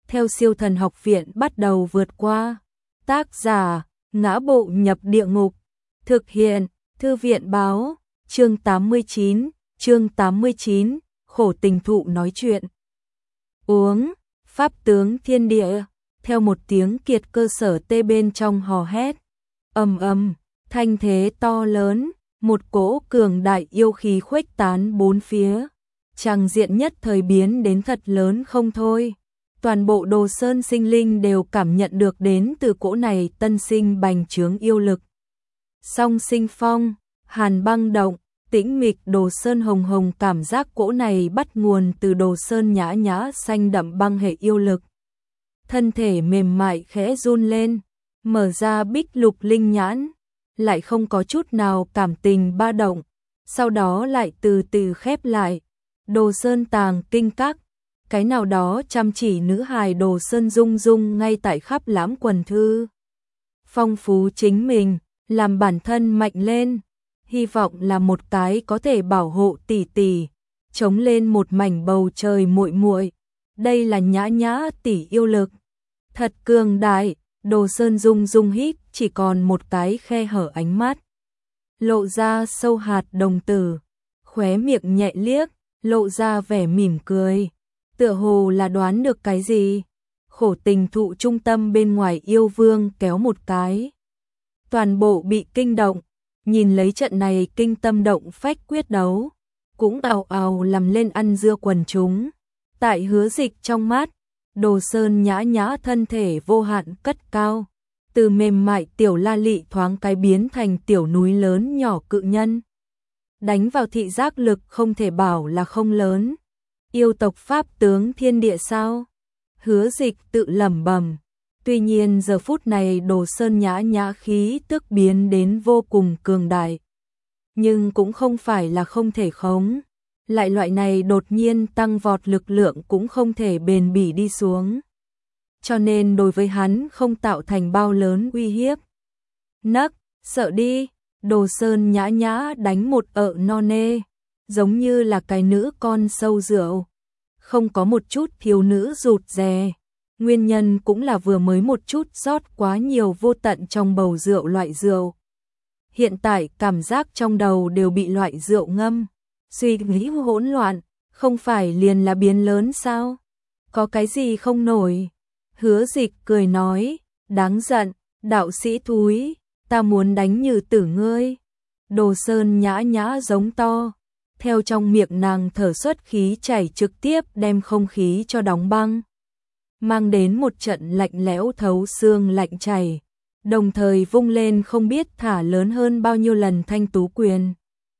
theo Siêu Thần Học Viện bắt đầu vượt qua. Tác giả: Ngã Bộ Nhập Địa Ngục. Thực hiện: Thư viện báo. Chương 89, khổ tình thụ nói chuyện. Uống, pháp tướng thiên địa, theo một tiếng kiệt cơ sở tê bên trong hò hét. Ầm ầm, thanh thế to lớn, một cỗ cường đại yêu khí khuếch tán bốn phía. Tràng diện nhất thời biến đến thật lớn không thôi. Toàn bộ Đồ Sơn sinh linh đều cảm nhận được đến từ cỗ này tân sinh bành trướng yêu lực. Song sinh phong, hàn băng động, tĩnh mịch Đồ Sơn hồng hồng, cảm giác cỗ này bắt nguồn từ Đồ Sơn nhã nhã xanh đậm băng hệ yêu lực. Thân thể mềm mại khẽ run lên, mở ra bích lục linh nhãn, lại không có chút nào cảm tình ba động, sau đó lại từ từ khép lại. Đồ Sơn tàng kinh các, cái nào đó chăm chỉ nữ hài Đồ Sơn rung rung ngay tại khắp lãm quần thư. Phong phú chính mình, làm bản thân mạnh lên, hy vọng là một cái có thể bảo hộ tỷ tỷ, chống lên một mảnh bầu trời muội muội. Đây là nhã nhã tỷ yêu lực, thật cường đại. Đồ Sơn rung rung hít, chỉ còn một cái khe hở ánh mắt, lộ ra sâu hạt đồng tử, khóe miệng nhẹ liếc, lộ ra vẻ mỉm cười, tựa hồ là đoán được cái gì. Khổ tình thụ trung tâm bên ngoài yêu vương kéo một cái, toàn bộ bị kinh động, nhìn lấy trận này kinh tâm động phách quyết đấu, cũng ào ào làm lên ăn dưa quần chúng. Tại Hứa Dịch trong mắt, Đồ Sơn nhã nhã thân thể vô hạn cất cao, từ mềm mại tiểu la lị thoáng cái biến thành tiểu núi lớn nhỏ cự nhân. Đánh vào thị giác lực không thể bảo là không lớn. Yêu tộc pháp tướng thiên địa sao? Hứa Dịch tự lẩm bẩm. Tuy nhiên giờ phút này Đồ Sơn nhã nhã khí tức biến đến vô cùng cường đại, nhưng cũng không phải là không thể khống. Lại loại này đột nhiên tăng vọt lực lượng cũng không thể bền bỉ đi xuống, cho nên đối với hắn không tạo thành bao lớn uy hiếp. Nấc, sợ đi. Đồ Sơn nhã nhã đánh một ợ no nê, giống như là cái nữ con sâu rượu, không có một chút thiếu nữ rụt rè. Nguyên nhân cũng là vừa mới một chút rót quá nhiều vô tận trong bầu rượu loại rượu. Hiện tại cảm giác trong đầu đều bị loại rượu ngâm, suy nghĩ hỗn loạn, không phải liền là biến lớn sao? Có cái gì không nổi? Hứa Dịch cười nói, đáng giận, đạo sĩ thúi, ta muốn đánh như tử ngươi. Đồ Sơn nhã nhã giống to, theo trong miệng nàng thở xuất khí chảy trực tiếp đem không khí cho đóng băng, mang đến một trận lạnh lẽo thấu xương lạnh chảy, đồng thời vung lên không biết thả lớn hơn bao nhiêu lần thanh tú quyền,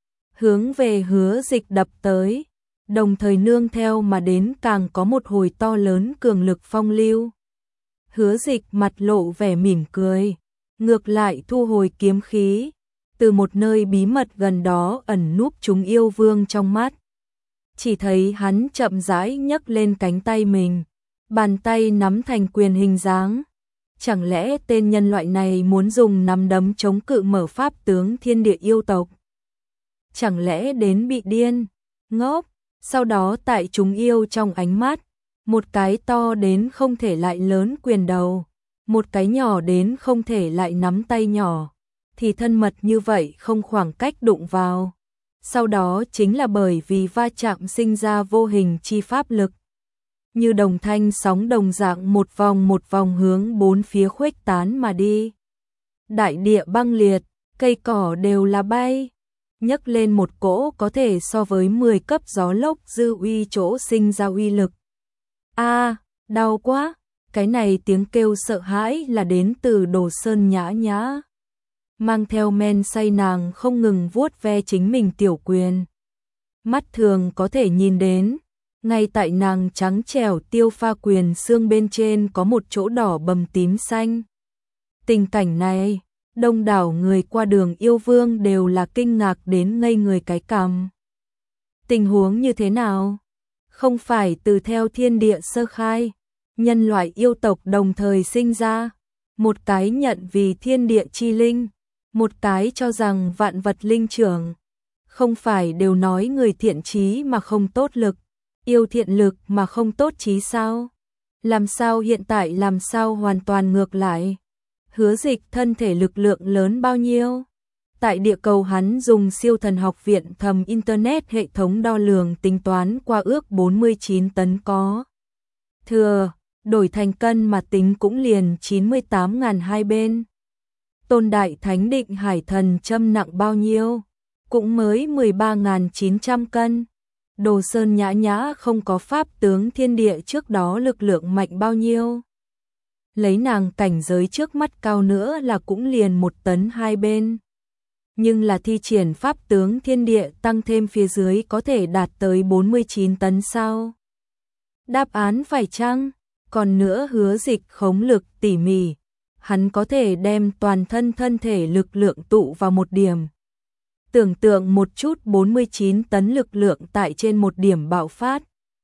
hướng về Hứa Dịch đập tới, đồng thời nương theo mà đến càng có một hồi to lớn cường lực phong lưu. Hứa Dịch mặt lộ vẻ mỉm cười, ngược lại thu hồi kiếm khí, từ một nơi bí mật gần đó ẩn núp chúng yêu vương trong mắt. Chỉ thấy hắn chậm rãi nhấc lên cánh tay mình, bàn tay nắm thành quyền hình dáng. Chẳng lẽ tên nhân loại này muốn dùng nắm đấm chống cự mở pháp tướng thiên địa yêu tộc? Chẳng lẽ đến bị điên, ngốc? Sau đó tại chúng yêu trong ánh mắt, một cái to đến không thể lại lớn quyền đầu, một cái nhỏ đến không thể lại nắm tay nhỏ, thì thân mật như vậy không khoảng cách đụng vào. Sau đó chính là bởi vì va chạm sinh ra vô hình chi pháp lực, như đồng thanh sóng đồng dạng một vòng hướng bốn phía khuếch tán mà đi. Đại địa băng liệt, cây cỏ đều là bay, nhấc lên một cỗ có thể so với 10 cấp gió lốc dư uy chỗ sinh ra uy lực. A, đau quá. Cái này tiếng kêu sợ hãi là đến từ Đồ Sơn nhã nhã, mang theo men say nàng không ngừng vuốt ve chính mình tiểu quyền. Mắt thường có thể nhìn đến, ngay tại nàng trắng trẻo tiêu pha quyền xương bên trên có một chỗ đỏ bầm tím xanh. Tình cảnh này, đông đảo người qua đường yêu vương đều là kinh ngạc đến ngây người cái cằm. Tình huống như thế nào? Không phải từ theo thiên địa sơ khai, nhân loại yêu tộc đồng thời sinh ra, một cái nhận vì thiên địa chi linh, một cái cho rằng vạn vật linh trưởng. Không phải đều nói người thiện chí mà không tốt lực, yêu thiện lực mà không tốt chí sao? Làm sao hiện tại làm sao hoàn toàn ngược lại? Hứa Dịch thân thể lực lượng lớn bao nhiêu? Tại địa cầu hắn dùng siêu thần học viện thầm internet hệ thống đo lường tính toán qua ước 49 tấn có. Thừa, đổi thành cân mà tính cũng liền 98.000 hai bên. Tôn Đại Thánh Định Hải Thần Châm nặng bao nhiêu? Cũng mới 13.900 cân. Đồ Sơn Nhã Nhã không có pháp tướng thiên địa trước đó lực lượng mạnh bao nhiêu. Lấy nàng cảnh giới trước mắt cao nữa là cũng liền 1 tấn hai bên. Nhưng là thi triển pháp tướng thiên địa tăng thêm phía dưới có thể đạt tới 49 tấn sao? Đáp án phải chăng? Còn nữa Hứa Dịch khống lực tỉ mỉ, hắn có thể đem toàn thân thể lực lượng tụ vào một điểm. Tưởng tượng một chút 49 tấn lực lượng tại trên một điểm bạo phát.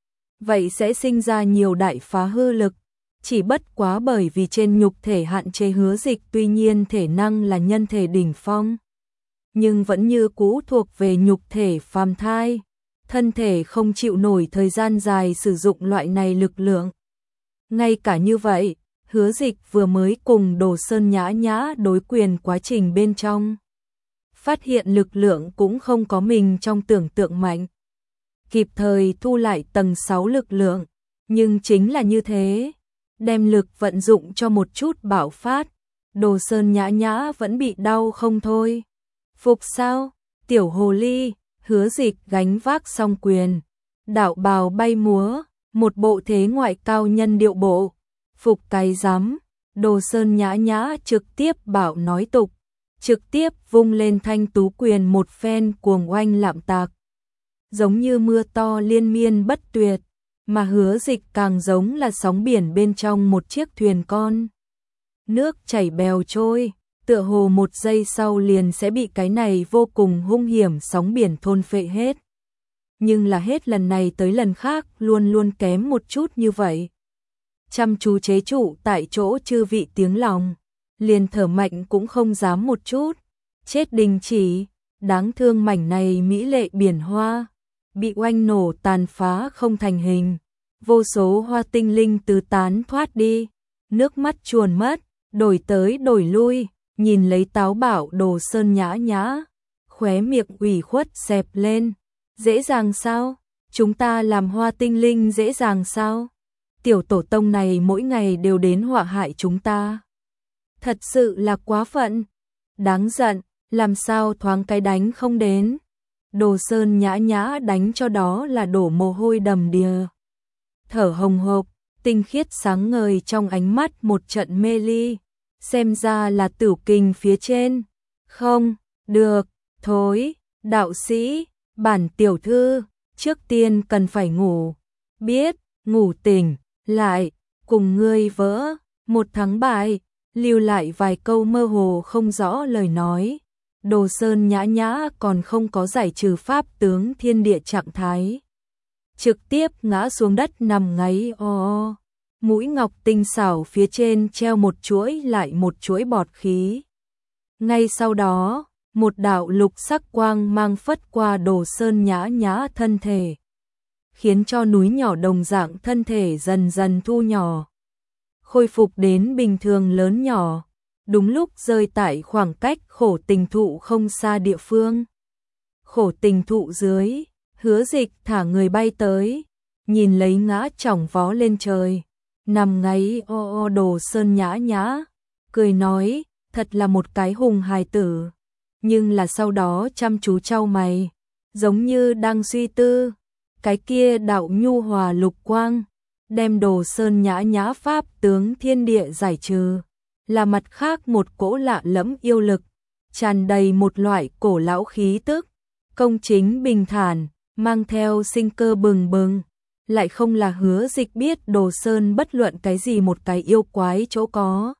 Vậy sẽ sinh ra nhiều đại phá hư lực, chỉ bất quá bởi vì trên nhục thể hạn chế Hứa Dịch tuy nhiên thể năng là nhân thể đỉnh phong. Nhưng vẫn như cũ thuộc về nhục thể phàm thai, thân thể không chịu nổi thời gian dài sử dụng loại này lực lượng. Ngay cả như vậy, Hứa Dịch vừa mới cùng Đồ Sơn Nhã Nhã đối quyền quá trình bên trong. Phát hiện lực lượng cũng không có mình trong tưởng tượng mạnh. Kịp thời thu lại tầng 6 lực lượng, nhưng chính là như thế, đem lực vận dụng cho một chút bạo phát, Đồ Sơn Nhã Nhã vẫn bị đau không thôi. Phục sao? Tiểu hồ ly, Hứa Dịch gánh vác song quyền, đạo bào bay múa, một bộ thế ngoại cao nhân điệu bộ. Phục cái rắm, Đồ Sơn Nhã Nhã trực tiếp bảo nói tục, trực tiếp vung lên thanh tú quyền một phen cuồng oanh lạm tạc. Giống như mưa to liên miên bất tuyệt, mà Hứa Dịch càng giống là sóng biển bên trong một chiếc thuyền con. Nước chảy bèo trôi, tựa hồ một giây sau liền sẽ bị cái này vô cùng hung hiểm sóng biển thôn phệ hết. Nhưng là hết lần này tới lần khác luôn luôn kém một chút như vậy. Chăm chú chế trụ tại chỗ chư vị tiếng lòng, liền thở mạnh cũng không dám một chút. Chết đình chỉ, đáng thương mảnh này mỹ lệ biển hoa, bị oanh nổ tàn phá không thành hình. Vô số hoa tinh linh tứ tán thoát đi, nước mắt chuồn mất, đổi tới đổi lui, nhìn lấy táo bạo Đồ Sơn Nhã Nhã, khóe miệng ủy khuất xẹp lên. Dễ dàng sao? Chúng ta làm hoa tinh linh dễ dàng sao? Tiểu tổ tông này mỗi ngày đều đến họa hại chúng ta. Thật sự là quá phận. Đáng giận, làm sao thoáng cái đánh không đến. Đồ Sơn Nhã Nhã đánh cho đó là đổ mồ hôi đầm đìa. Thở hồng hộc, tinh khiết sáng ngời trong ánh mắt một trận mê ly. Xem ra là Tửu Kình phía trên. Không, được, thôi, đạo sĩ, bản tiểu thư, trước tiên cần phải ngủ. Biết, ngủ tỉnh, lại, cùng ngươi vỡ, một thắng bại, lưu lại vài câu mơ hồ không rõ lời nói. Đồ Sơn Nhã Nhã còn không có giải trừ pháp tướng thiên địa trạng thái. Trực tiếp ngã xuống đất nằm ngáy o. Mũi ngọc tinh xảo phía trên treo một chuỗi lại một chuỗi bọt khí. Ngay sau đó, một đạo lục sắc quang mang phất qua Đồ Sơn Nhã Nhã thân thể, khiến cho núi nhỏ đồng dạng thân thể dần dần thu nhỏ, khôi phục đến bình thường lớn nhỏ, đúng lúc rơi tại khoảng cách khổ tình thụ không xa địa phương. Khổ tình thụ dưới, Hứa Dịch thả người bay tới, nhìn lấy ngã chỏng vó lên trời, nằm ngáy o Đồ Sơn Nhã Nhã, cười nói, thật là một cái hùng hài tử. Nhưng là sau đó chăm chú chau mày, giống như đang suy tư, cái kia đạo nhu hòa lục quang, đem Đồ Sơn Nhã Nhã pháp tướng thiên địa giải trừ, là mặt khác một cỗ lạ lẫm yêu lực, tràn đầy một loại cổ lão khí tức, công chính bình thản, mang theo sinh cơ bừng bừng, lại không là Hứa Dịch biết Đồ Sơn bất luận cái gì một cái yêu quái chỗ có.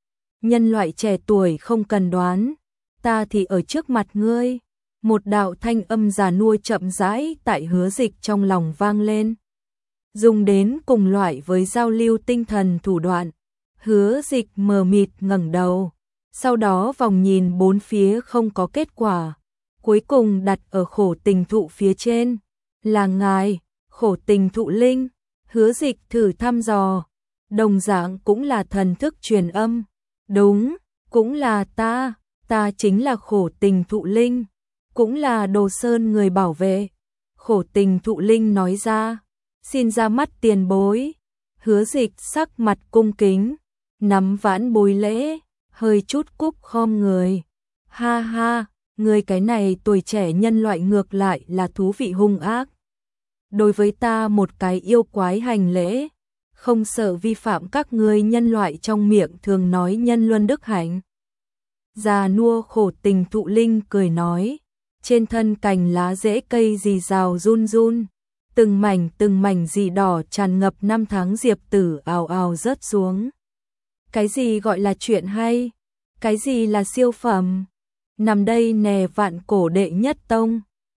Nhân loại trẻ tuổi không cần đoán, ta thì ở trước mặt ngươi. Một đạo thanh âm già nua chậm rãi tại Hứa Dịch trong lòng vang lên. Dùng đến cùng loại với giao lưu tinh thần thủ đoạn. Hứa Dịch mờ mịt ngẩng đầu, sau đó vòng nhìn bốn phía không có kết quả. Cuối cùng đặt ở khổ tình thụ phía trên. Là ngài, khổ tình thụ linh. Hứa Dịch thử thăm dò, đồng dạng cũng là thần thức truyền âm. Đúng, cũng là ta chính là Khổ Tình Thụ Linh, cũng là Đồ Sơn người bảo vệ. Khổ Tình Thụ Linh nói ra, xin ra mắt tiền bối. Hứa Dịch sắc mặt cung kính, nắm vãn bối lễ, hơi chút cúc khom người. Ha ha, người cái này tuổi trẻ nhân loại ngược lại là thú vị hung ác. Đối với ta một cái yêu quái hành lễ, không sợ vi phạm các ngươi nhân loại trong miệng thường nói nhân luân đức hạnh. Già nua Khổ Tình Thụ Linh cười nói, trên thân cành lá rễ cây rì rào run run, từng mảnh rì đỏ tràn ngập năm tháng diệp tử ào ào rớt xuống. Cái gì gọi là chuyện hay? Cái gì là siêu phẩm? Nằm đây nè vạn cổ đệ nhất tông,